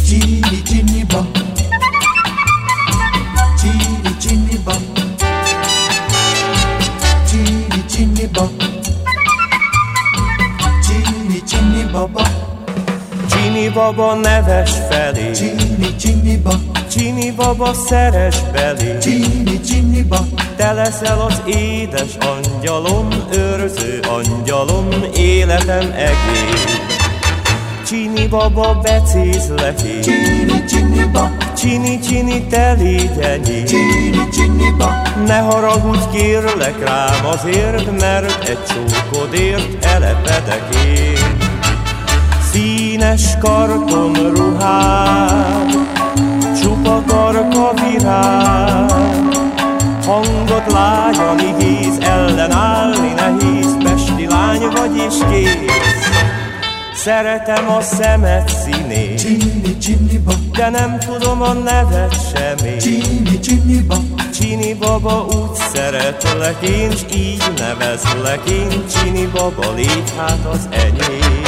Csini, csini, ba. Csini, csini, ba. Csini, csini, ba. Csini, csini, baba. Csini baba neves felé, Csini, csini, ba. Csini baba szeres belé. Csini, csini, ba. Te leszel az édes angyalom, őrző angyalom, életem egész. Csini baba becézlek én, Csini, csini, ba. Csini, csini, te légy enyém. Csini, csini, ba. Ne haragudj, kérlek rám azért, mert egy csókodért elepedek én. Színes kartonruhád, csupa tarka virág, hangot lágyan igéz, ellenállni nehéz, pesti lány vagy és kész. Szeretem a szemed színét, Csini, csini, ba. de nem tudom a neved semmit. Csini, csini, ba. Csini baba, úgy szeretlek én, s így nevezlek én. Csini baba, légy hát az enyém.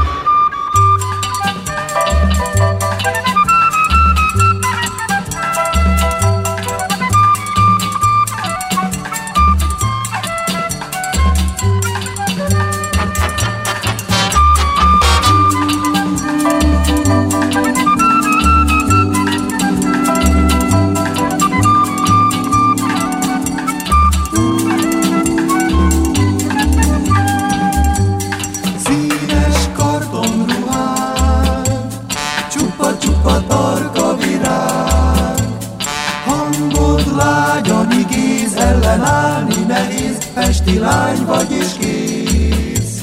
Csupa tarka virág, hangod lágyan igéz, ellenállni nehéz, pesti lány vagy és kész.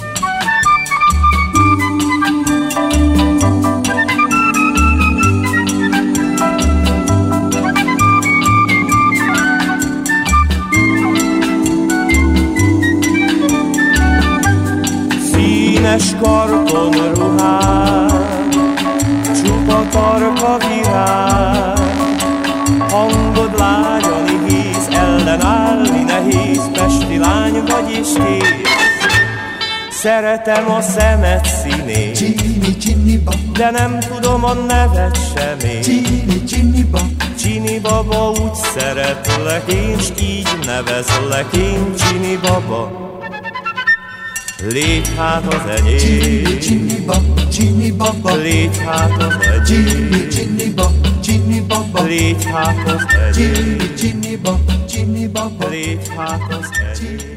Színes kartonruhád, csupa tarka virág, hangod lágyan igéz, ellenállni nehéz, pesti lány vagy és kész. Szeretem a szemed színét, Csini, csini, ba. de nem tudom a neved semmit. Csini, csini, ba. Csini baba, úgy szeretlek én, s így nevezlek én. Csini baba, légy hát az enyém. Csini, csini, ba. Csini, baba. Légy hát az Csini, enyém. csini, ba. Csini, baba. Légy hát az enyém. Csini, csini, ba. Csini, baba. Légy hát az enyém.